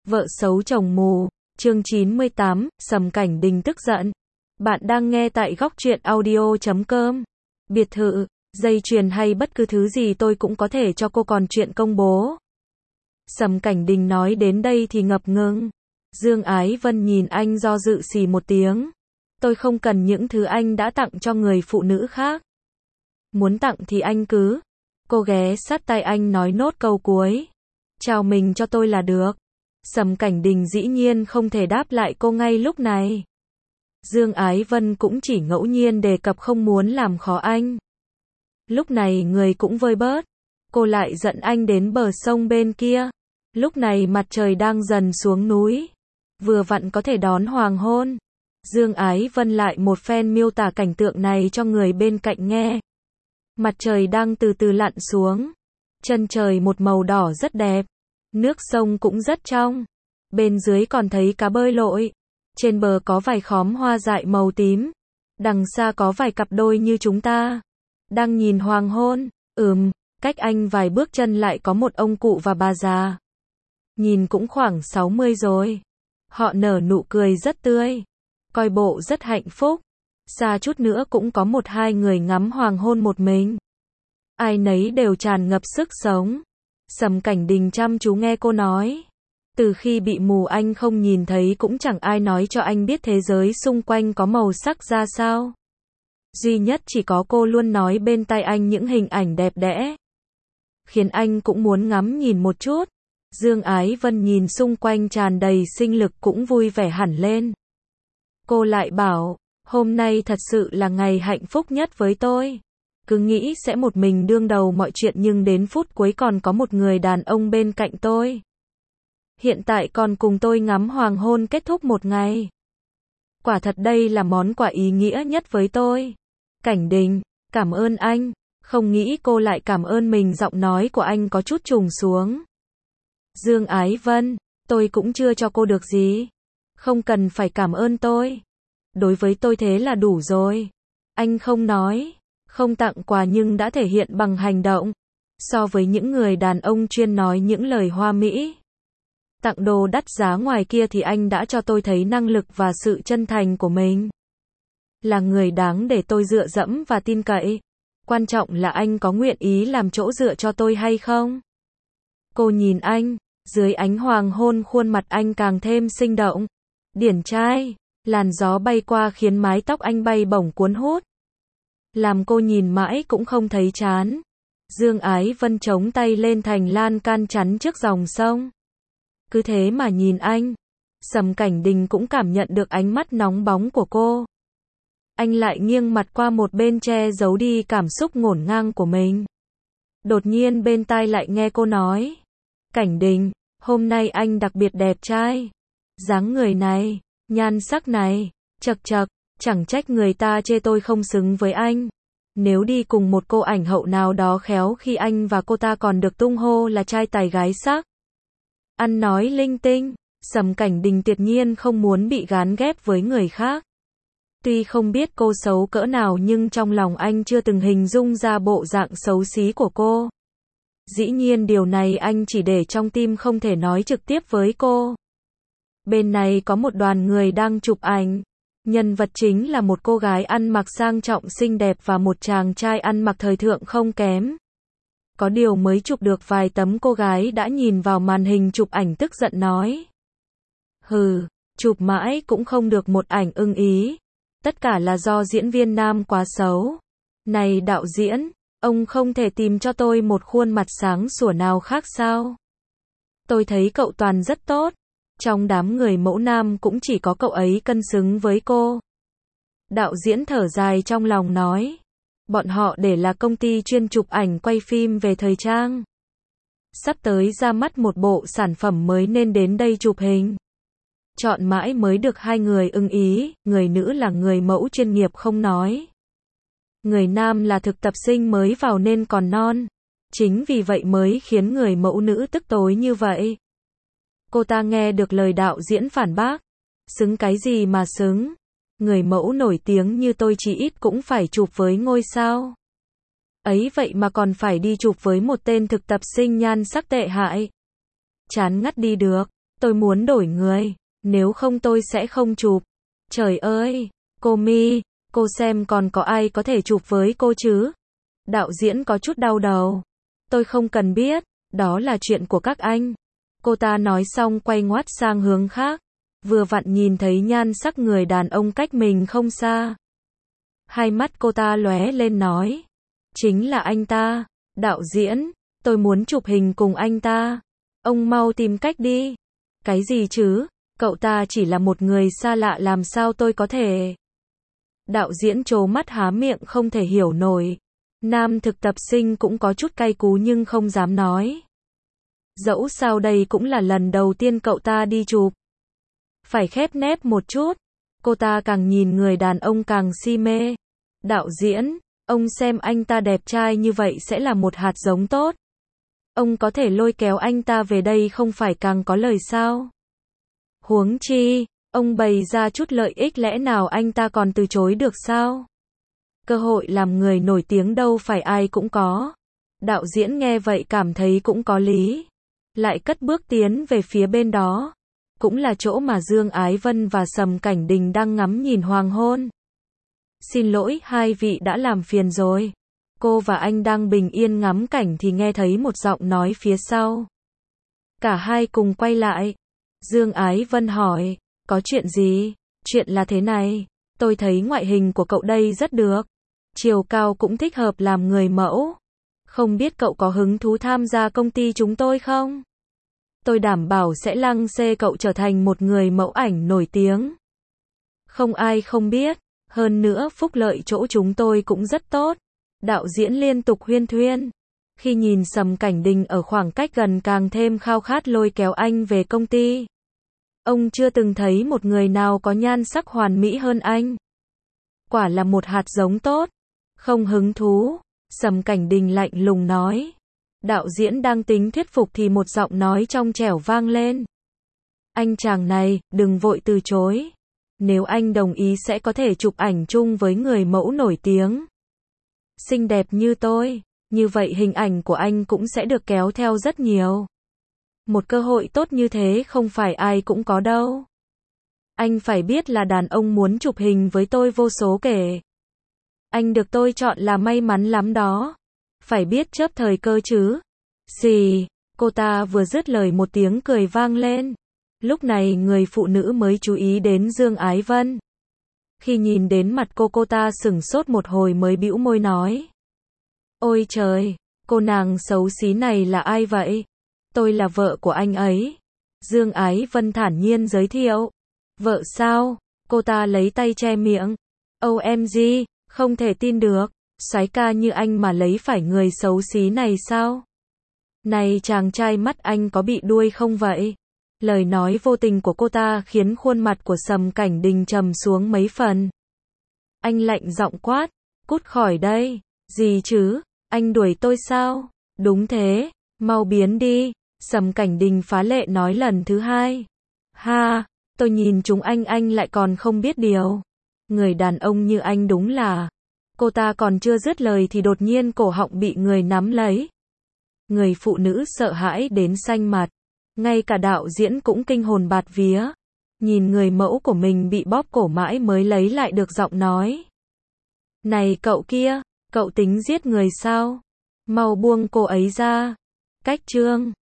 Vợ xấu chồng mù, chương 98, Sầm Cảnh Đình tức giận. Bạn đang nghe tại góc truyện audio.com. Biệt thự, dây chuyền hay bất cứ thứ gì tôi cũng có thể cho cô, còn chuyện công bố. Sầm Cảnh Đình nói đến đây thì ngập ngừng. Dương Ái Vân nhìn anh do dự xì một tiếng. Tôi không cần những thứ anh đã tặng cho người phụ nữ khác. Muốn tặng thì anh cứ. Cô ghé sát tai anh nói nốt câu cuối. Chào mình cho tôi là được. Sầm Cảnh Đình dĩ nhiên không thể đáp lại cô ngay lúc này. Dương Ái Vân cũng chỉ ngẫu nhiên đề cập không muốn làm khó anh. Lúc này người cũng vơi bớt. Cô lại dẫn anh đến bờ sông bên kia. Lúc này mặt trời đang dần xuống núi. Vừa vặn có thể đón hoàng hôn. Dương Ái Vân lại một phen miêu tả cảnh tượng này cho người bên cạnh nghe. Mặt trời đang từ từ lặn xuống. Chân trời một màu đỏ rất đẹp. Nước sông cũng rất trong. Bên dưới còn thấy cá bơi lội. Trên bờ có vài khóm hoa dại màu tím. Đằng xa có vài cặp đôi như chúng ta. Đang nhìn hoàng hôn. Cách anh vài bước chân lại có một ông cụ và bà già. Nhìn cũng khoảng 60 rồi. Họ nở nụ cười rất tươi. Coi bộ rất hạnh phúc. Xa chút nữa cũng có một hai người ngắm hoàng hôn một mình. Ai nấy đều tràn ngập sức sống. Sầm Cảnh Đình chăm chú nghe cô nói. Từ khi bị mù anh không nhìn thấy, cũng chẳng ai nói cho anh biết thế giới xung quanh có màu sắc ra sao. Duy nhất chỉ có cô luôn nói bên tai anh những hình ảnh đẹp đẽ. Khiến anh cũng muốn ngắm nhìn một chút. Dương Ái Vân nhìn xung quanh tràn đầy sinh lực cũng vui vẻ hẳn lên. Cô lại bảo, hôm nay thật sự là ngày hạnh phúc nhất với tôi. Cứ nghĩ sẽ một mình đương đầu mọi chuyện, nhưng đến phút cuối còn có một người đàn ông bên cạnh tôi. Hiện tại còn cùng tôi ngắm hoàng hôn kết thúc một ngày. Quả thật đây là món quà ý nghĩa nhất với tôi. Cảnh Đình, cảm ơn anh. Không nghĩ cô lại cảm ơn mình, giọng nói của anh có chút trùng xuống. Dương Ái Vân, tôi cũng chưa cho cô được gì. Không cần phải cảm ơn tôi. Đối với tôi thế là đủ rồi. Anh không nói, không tặng quà nhưng đã thể hiện bằng hành động. So với những người đàn ông chuyên nói những lời hoa mỹ, tặng đồ đắt giá ngoài kia thì anh đã cho tôi thấy năng lực và sự chân thành của mình. Là người đáng để tôi dựa dẫm và tin cậy. Quan trọng là anh có nguyện ý làm chỗ dựa cho tôi hay không? Cô nhìn anh, dưới ánh hoàng hôn khuôn mặt anh càng thêm sinh động. Điển trai, làn gió bay qua khiến mái tóc anh bay bổng cuốn hút. Làm cô nhìn mãi cũng không thấy chán. Dương Ái Vân chống tay lên thành lan can chắn trước dòng sông. Cứ thế mà nhìn anh. Sầm Cảnh Đình cũng cảm nhận được ánh mắt nóng bóng của cô. Anh lại nghiêng mặt qua một bên che giấu đi cảm xúc ngổn ngang của mình. Đột nhiên bên tai lại nghe cô nói. Cảnh Đình, hôm nay anh đặc biệt đẹp trai. Dáng người này, nhan sắc này, chật, chẳng trách người ta chê tôi không xứng với anh. Nếu đi cùng một cô ảnh hậu nào đó khéo khi anh và cô ta còn được tung hô là trai tài gái sắc. Ăn nói linh tinh, Sầm Cảnh Đình tuyệt nhiên không muốn bị gán ghép với người khác. Tuy không biết cô xấu cỡ nào nhưng trong lòng anh chưa từng hình dung ra bộ dạng xấu xí của cô. Dĩ nhiên điều này anh chỉ để trong tim, không thể nói trực tiếp với cô. Bên này có một đoàn người đang chụp ảnh. Nhân vật chính là một cô gái ăn mặc sang trọng xinh đẹp và một chàng trai ăn mặc thời thượng không kém. Có điều mới chụp được vài tấm, cô gái đã nhìn vào màn hình chụp ảnh tức giận nói. Chụp mãi cũng không được một ảnh ưng ý. Tất cả là do diễn viên nam quá xấu. Này đạo diễn, ông không thể tìm cho tôi một khuôn mặt sáng sủa nào khác sao? Tôi thấy cậu Toàn rất tốt. Trong đám người mẫu nam cũng chỉ có cậu ấy cân xứng với cô. Đạo diễn thở dài trong lòng nói. Bọn họ để là công ty chuyên chụp ảnh quay phim về thời trang. Sắp tới ra mắt một bộ sản phẩm mới nên đến đây chụp hình. Chọn mãi mới được hai người ưng ý, người nữ là người mẫu chuyên nghiệp không nói. Người nam là thực tập sinh mới vào nên còn non. Chính vì vậy mới khiến người mẫu nữ tức tối như vậy. Cô ta nghe được lời đạo diễn phản bác. Xứng cái gì mà xứng? Người mẫu nổi tiếng như tôi chỉ ít cũng phải chụp với ngôi sao. Ấy vậy mà còn phải đi chụp với một tên thực tập sinh nhan sắc tệ hại. Chán ngắt đi được. Tôi muốn đổi người, nếu không tôi sẽ không chụp. Trời ơi, cô My, cô xem còn có ai có thể chụp với cô chứ? Đạo diễn có chút đau đầu. Tôi không cần biết, đó là chuyện của các anh. Cô ta nói xong quay ngoắt sang hướng khác. Vừa vặn nhìn thấy nhan sắc người đàn ông cách mình không xa. Hai mắt cô ta lóe lên nói. Chính là anh ta. Đạo diễn, tôi muốn chụp hình cùng anh ta. Ông mau tìm cách đi. Cái gì chứ? Cậu ta chỉ là một người xa lạ làm sao tôi có thể. Đạo diễn trố mắt há miệng không thể hiểu nổi. Nam thực tập sinh cũng có chút cay cú nhưng không dám nói. Dẫu sao đây cũng là lần đầu tiên cậu ta đi chụp. Phải khép nép một chút. Cô ta càng nhìn người đàn ông càng si mê. Đạo diễn, ông xem anh ta đẹp trai như vậy sẽ là một hạt giống tốt. Ông có thể lôi kéo anh ta về đây không phải càng có lời sao? Huống chi, ông bày ra chút lợi ích lẽ nào anh ta còn từ chối được sao? Cơ hội làm người nổi tiếng đâu phải ai cũng có. Đạo diễn nghe vậy cảm thấy cũng có lý. Lại cất bước tiến về phía bên đó. Cũng là chỗ mà Dương Ái Vân và Sầm Cảnh Đình đang ngắm nhìn hoàng hôn. Xin lỗi, hai vị đã làm phiền rồi. Cô và anh đang bình yên ngắm cảnh thì nghe thấy một giọng nói phía sau. Cả hai cùng quay lại. Dương Ái Vân hỏi, có chuyện gì? Chuyện là thế này, tôi thấy ngoại hình của cậu đây rất được. Chiều cao cũng thích hợp làm người mẫu. Không biết cậu có hứng thú tham gia công ty chúng tôi không? Tôi đảm bảo sẽ lăng xê cậu trở thành một người mẫu ảnh nổi tiếng. Không ai không biết, hơn nữa phúc lợi chỗ chúng tôi cũng rất tốt. Đạo diễn liên tục huyên thuyên. Khi nhìn Sầm Cảnh Đình ở khoảng cách gần càng thêm khao khát lôi kéo anh về công ty. Ông chưa từng thấy một người nào có nhan sắc hoàn mỹ hơn anh. Quả là một hạt giống tốt. Không hứng thú. Sầm Cảnh Đình lạnh lùng nói. Đạo diễn đang tính thuyết phục thì một giọng nói trong trẻo vang lên. Anh chàng này, đừng vội từ chối. Nếu anh đồng ý sẽ có thể chụp ảnh chung với người mẫu nổi tiếng. Xinh đẹp như tôi, như vậy hình ảnh của anh cũng sẽ được kéo theo rất nhiều. Một cơ hội tốt như thế không phải ai cũng có đâu. Anh phải biết là đàn ông muốn chụp hình với tôi vô số kể. Anh được tôi chọn là may mắn lắm đó. Phải biết chớp thời cơ chứ. Xì, cô ta vừa dứt lời một tiếng cười vang lên. Lúc này người phụ nữ mới chú ý đến Dương Ái Vân. Khi nhìn đến mặt cô ta sửng sốt một hồi mới bĩu môi nói. Ôi trời, cô nàng xấu xí này là ai vậy? Tôi là vợ của anh ấy. Dương Ái Vân thản nhiên giới thiệu. Vợ sao? Cô ta lấy tay che miệng. OMG, không thể tin được. Soái ca như anh mà lấy phải người xấu xí này sao? Này chàng trai mắt anh có bị đuôi không vậy? Lời nói vô tình của cô ta khiến khuôn mặt của Sầm Cảnh Đình trầm xuống mấy phần. Anh lạnh giọng quát, cút khỏi đây. Gì chứ? Anh đuổi tôi sao? Đúng thế, mau biến đi. Sầm Cảnh Đình phá lệ nói lần thứ hai. Ha, tôi nhìn chúng anh lại còn không biết điều. Người đàn ông như anh đúng là. Cô ta còn chưa dứt lời thì đột nhiên cổ họng bị người nắm lấy. Người phụ nữ sợ hãi đến xanh mặt. Ngay cả đạo diễn cũng kinh hồn bạt vía. Nhìn người mẫu của mình bị bóp cổ mãi mới lấy lại được giọng nói. Này cậu kia, cậu tính giết người sao? Mau buông cô ấy ra. Cách chương